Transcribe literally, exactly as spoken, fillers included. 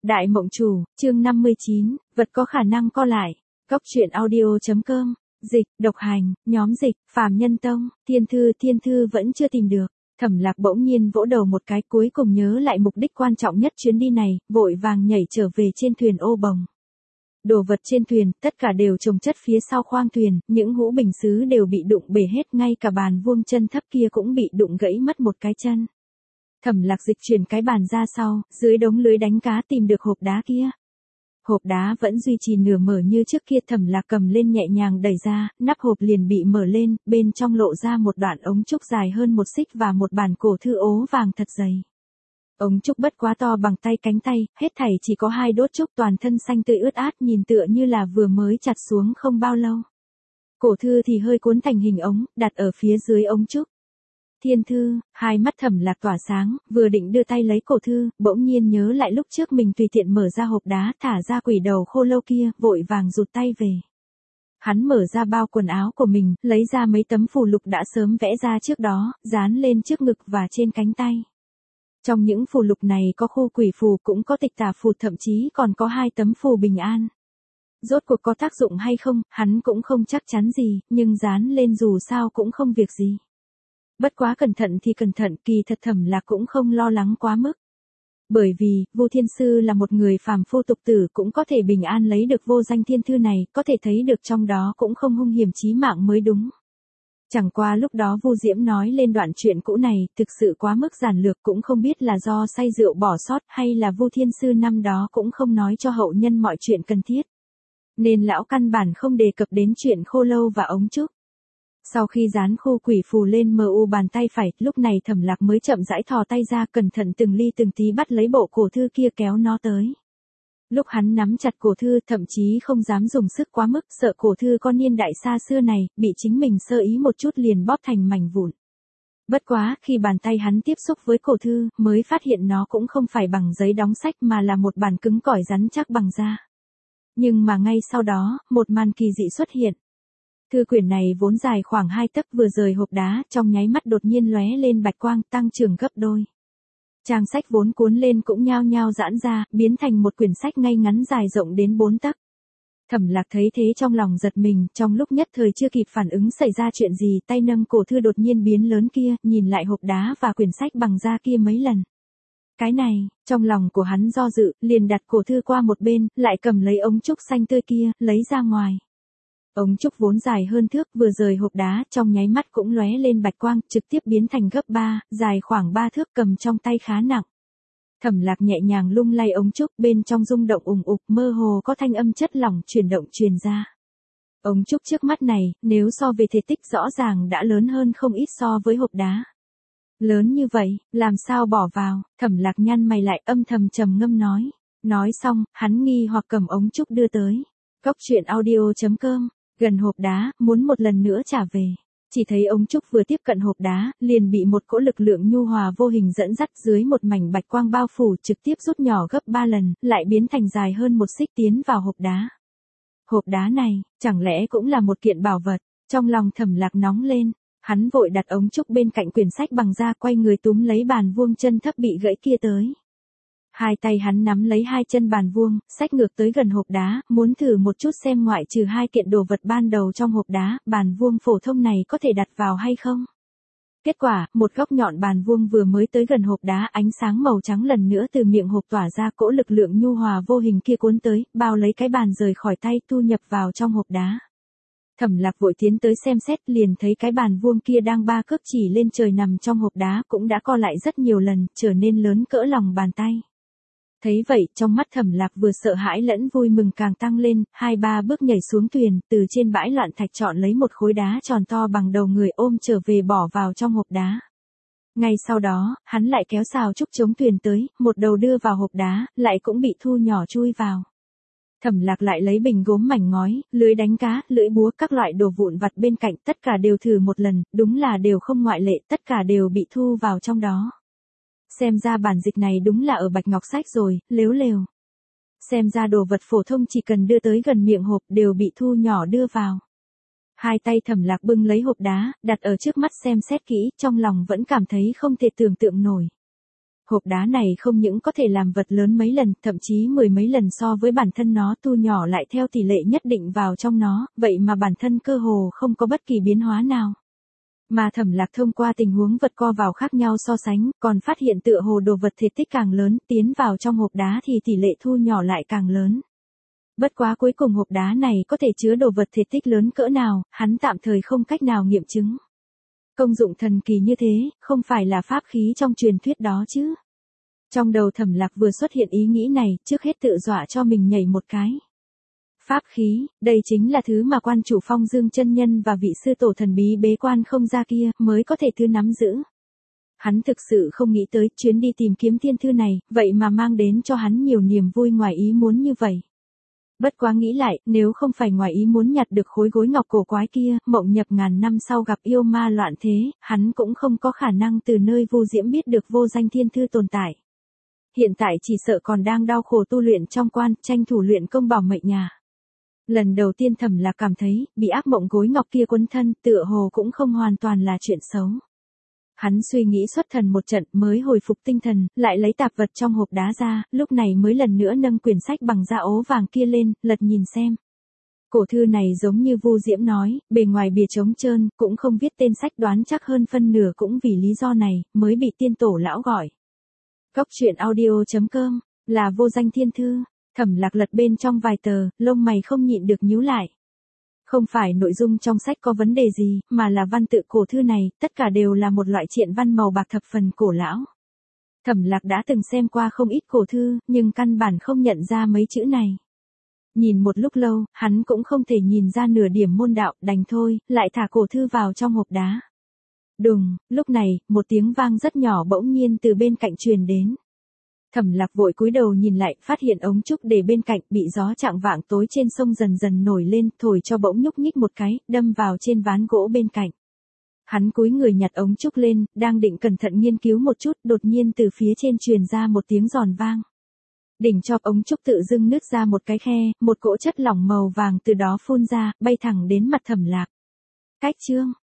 Đại Mộng Chủ, chương năm mươi chín, vật có khả năng co lại. Góc truyện audio.com, dịch, độc hành, nhóm dịch, Phàm Nhân Tông, Thiên Thư, Thiên Thư vẫn chưa tìm được. Thẩm Lạc bỗng nhiên vỗ đầu một cái, cuối cùng nhớ lại mục đích quan trọng nhất chuyến đi này, vội vàng nhảy trở về trên thuyền ô bồng. Đồ vật trên thuyền, tất cả đều chồng chất phía sau khoang thuyền, những hũ bình sứ đều bị đụng bể hết, ngay cả bàn vuông chân thấp kia cũng bị đụng gãy mất một cái chân. Thẩm Lạc dịch chuyển cái bàn ra sau, dưới đống lưới đánh cá tìm được hộp đá kia. Hộp đá vẫn duy trì nửa mở như trước kia, Thẩm Lạc cầm lên nhẹ nhàng đẩy ra, nắp hộp liền bị mở lên, bên trong lộ ra một đoạn ống trúc dài hơn một xích và một bản cổ thư ố vàng thật dày. Ống trúc bất quá to bằng tay cánh tay, hết thảy chỉ có hai đốt trúc, toàn thân xanh tươi ướt át, nhìn tựa như là vừa mới chặt xuống không bao lâu. Cổ thư thì hơi cuốn thành hình ống, đặt ở phía dưới ống trúc. Thiên Thư, hai mắt Thẩm Lạc tỏa sáng, vừa định đưa tay lấy cổ thư, bỗng nhiên nhớ lại lúc trước mình tùy tiện mở ra hộp đá, thả ra quỷ đầu khô lâu kia, vội vàng rụt tay về. Hắn mở ra bao quần áo của mình, lấy ra mấy tấm phù lục đã sớm vẽ ra trước đó, dán lên trước ngực và trên cánh tay. Trong những phù lục này có khu quỷ phù, cũng có tịch tà phù, thậm chí còn có hai tấm phù bình an. Rốt cuộc có tác dụng hay không, hắn cũng không chắc chắn gì, nhưng dán lên dù sao cũng không việc gì. Bất quá cẩn thận thì cẩn thận, kỳ thật Thẩm Lạc cũng không lo lắng quá mức. Bởi vì, Vu Thiên Sư là một người phàm phu tục tử, cũng có thể bình an lấy được vô danh thiên thư này, có thể thấy được trong đó cũng không hung hiểm chí mạng mới đúng. Chẳng qua lúc đó Vu Diễm nói lên đoạn chuyện cũ này, thực sự quá mức giản lược, cũng không biết là do say rượu bỏ sót hay là Vu Thiên Sư năm đó cũng không nói cho hậu nhân mọi chuyện cần thiết. Nên lão căn bản không đề cập đến chuyện khô lâu và ống trúc. Sau khi dán khu quỷ phù lên mờ u bàn tay phải, lúc này Thẩm Lạc mới chậm rãi thò tay ra, cẩn thận từng ly từng tí bắt lấy bộ cổ thư kia, kéo nó tới. Lúc hắn nắm chặt cổ thư, thậm chí không dám dùng sức quá mức, sợ cổ thư con niên đại xa xưa này, bị chính mình sơ ý một chút liền bóp thành mảnh vụn. Bất quá, khi bàn tay hắn tiếp xúc với cổ thư, mới phát hiện nó cũng không phải bằng giấy đóng sách mà là một bản cứng cỏi rắn chắc bằng da. Nhưng mà ngay sau đó, một màn kỳ dị xuất hiện. Thư quyển này vốn dài khoảng hai tấc, vừa rời hộp đá, trong nháy mắt đột nhiên lóe lên bạch quang, tăng trưởng gấp đôi. Trang sách vốn cuốn lên cũng nhao nhao giãn ra, biến thành một quyển sách ngay ngắn dài rộng đến bốn tấc. Thẩm Lạc thấy thế trong lòng giật mình, trong lúc nhất thời chưa kịp phản ứng xảy ra chuyện gì, tay nâng cổ thư đột nhiên biến lớn kia, nhìn lại hộp đá và quyển sách bằng da kia mấy lần. Cái này, trong lòng của hắn do dự, liền đặt cổ thư qua một bên, lại cầm lấy ống trúc xanh tươi kia, lấy ra ngoài. Ống trúc vốn dài hơn thước, vừa rời hộp đá, trong nháy mắt cũng lóe lên bạch quang, trực tiếp biến thành gấp ba, dài khoảng ba thước, cầm trong tay khá nặng. Thẩm Lạc nhẹ nhàng lung lay ống trúc, bên trong rung động ùng ục, mơ hồ có thanh âm chất lỏng chuyển động truyền ra. Ống trúc trước mắt này, nếu so về thể tích rõ ràng đã lớn hơn không ít so với hộp đá. Lớn như vậy, làm sao bỏ vào? Thẩm Lạc nhăn mày lại, âm thầm trầm ngâm nói. Nói xong, hắn nghi hoặc cầm ống trúc đưa tới. Góc truyện audio.com, gần hộp đá, muốn một lần nữa trả về. Chỉ thấy ống trúc vừa tiếp cận hộp đá, liền bị một cỗ lực lượng nhu hòa vô hình dẫn dắt, dưới một mảnh bạch quang bao phủ, trực tiếp rút nhỏ gấp ba lần, lại biến thành dài hơn một xích, tiến vào hộp đá. Hộp đá này, chẳng lẽ cũng là một kiện bảo vật? Trong lòng Thẩm Lạc nóng lên, hắn vội đặt ống trúc bên cạnh quyển sách bằng da, quay người túm lấy bàn vuông chân thấp bị gãy kia tới. Hai tay hắn nắm lấy hai chân bàn vuông, xách ngược tới gần hộp đá, muốn thử một chút xem ngoại trừ hai kiện đồ vật ban đầu trong hộp đá, bàn vuông phổ thông này có thể đặt vào hay không. Kết quả, một góc nhọn bàn vuông vừa mới tới gần hộp đá, ánh sáng màu trắng lần nữa từ miệng hộp tỏa ra, cỗ lực lượng nhu hòa vô hình kia cuốn tới, bao lấy cái bàn rời khỏi tay, thu nhập vào trong hộp đá. Thẩm Lạc vội tiến tới xem xét, liền thấy cái bàn vuông kia đang ba cước chỉ lên trời nằm trong hộp đá, cũng đã co lại rất nhiều lần, trở nên lớn cỡ lòng bàn tay. Thấy vậy, trong mắt Thẩm Lạc vừa sợ hãi lẫn vui mừng càng tăng lên, hai ba bước nhảy xuống thuyền, từ trên bãi loạn thạch chọn lấy một khối đá tròn to bằng đầu người ôm trở về bỏ vào trong hộp đá. Ngay sau đó, hắn lại kéo sào trúc chống thuyền tới, một đầu đưa vào hộp đá, lại cũng bị thu nhỏ chui vào. Thẩm Lạc lại lấy bình gốm mảnh ngói, lưới đánh cá, lưỡi búa, các loại đồ vụn vặt bên cạnh, tất cả đều thử một lần, đúng là đều không ngoại lệ, tất cả đều bị thu vào trong đó. Xem ra bản dịch này đúng là ở Bạch Ngọc Sách rồi, lếu lều. Xem ra đồ vật phổ thông chỉ cần đưa tới gần miệng hộp đều bị thu nhỏ đưa vào. Hai tay Thẩm Lạc bưng lấy hộp đá, đặt ở trước mắt xem xét kỹ, trong lòng vẫn cảm thấy không thể tưởng tượng nổi. Hộp đá này không những có thể làm vật lớn mấy lần, thậm chí mười mấy lần so với bản thân nó, thu nhỏ lại theo tỷ lệ nhất định vào trong nó, vậy mà bản thân cơ hồ không có bất kỳ biến hóa nào. Mà Thẩm Lạc thông qua tình huống vật co vào khác nhau so sánh, còn phát hiện tựa hồ đồ vật thể tích càng lớn, tiến vào trong hộp đá thì tỷ lệ thu nhỏ lại càng lớn. Bất quá cuối cùng hộp đá này có thể chứa đồ vật thể tích lớn cỡ nào, hắn tạm thời không cách nào nghiệm chứng. Công dụng thần kỳ như thế, không phải là pháp khí trong truyền thuyết đó chứ. Trong đầu Thẩm Lạc vừa xuất hiện ý nghĩ này, trước hết tự dọa cho mình nhảy một cái. Pháp khí, đây chính là thứ mà quan chủ Phong Dương chân nhân và vị sư tổ thần bí bế quan không ra kia mới có thể thứ nắm giữ. Hắn thực sự không nghĩ tới chuyến đi tìm kiếm thiên thư này, vậy mà mang đến cho hắn nhiều niềm vui ngoài ý muốn như vậy. Bất quá nghĩ lại, nếu không phải ngoài ý muốn nhặt được khối gối ngọc cổ quái kia, mộng nhập ngàn năm sau gặp yêu ma loạn thế, hắn cũng không có khả năng từ nơi Vu Diễm biết được vô danh thiên thư tồn tại. Hiện tại chỉ sợ còn đang đau khổ tu luyện trong quan, tranh thủ luyện công bảo mệnh nhà. Lần đầu tiên Thẩm Lạc cảm thấy, bị ác mộng gối ngọc kia quấn thân, tựa hồ cũng không hoàn toàn là chuyện xấu. Hắn suy nghĩ xuất thần một trận mới hồi phục tinh thần, lại lấy tạp vật trong hộp đá ra, lúc này mới lần nữa nâng quyển sách bằng da ố vàng kia lên, lật nhìn xem. Cổ thư này giống như Vu Diễm nói, bề ngoài bìa trống trơn, cũng không viết tên sách, đoán chắc hơn phân nửa cũng vì lý do này, mới bị tiên tổ lão gọi. Góc truyện audio chấm com, là vô danh thiên thư. Thẩm Lạc lật bên trong vài tờ, lông mày không nhịn được nhíu lại. Không phải nội dung trong sách có vấn đề gì, mà là văn tự cổ thư này, tất cả đều là một loại triện văn màu bạc thập phần cổ lão. Thẩm Lạc đã từng xem qua không ít cổ thư, nhưng căn bản không nhận ra mấy chữ này. Nhìn một lúc lâu, hắn cũng không thể nhìn ra nửa điểm môn đạo, đành thôi, lại thả cổ thư vào trong hộp đá. Đùng, lúc này, một tiếng vang rất nhỏ bỗng nhiên từ bên cạnh truyền đến. Thẩm Lạc vội cúi đầu nhìn lại, phát hiện ống trúc để bên cạnh bị gió chạng vạng tối trên sông dần dần nổi lên, thổi cho bỗng nhúc nhích một cái, đâm vào trên ván gỗ bên cạnh. Hắn cúi người nhặt ống trúc lên, đang định cẩn thận nghiên cứu một chút, đột nhiên từ phía trên truyền ra một tiếng giòn vang. Đỉnh chóp ống trúc tự dưng nứt ra một cái khe, một cỗ chất lỏng màu vàng từ đó phun ra, bay thẳng đến mặt Thẩm Lạc. Cách chương,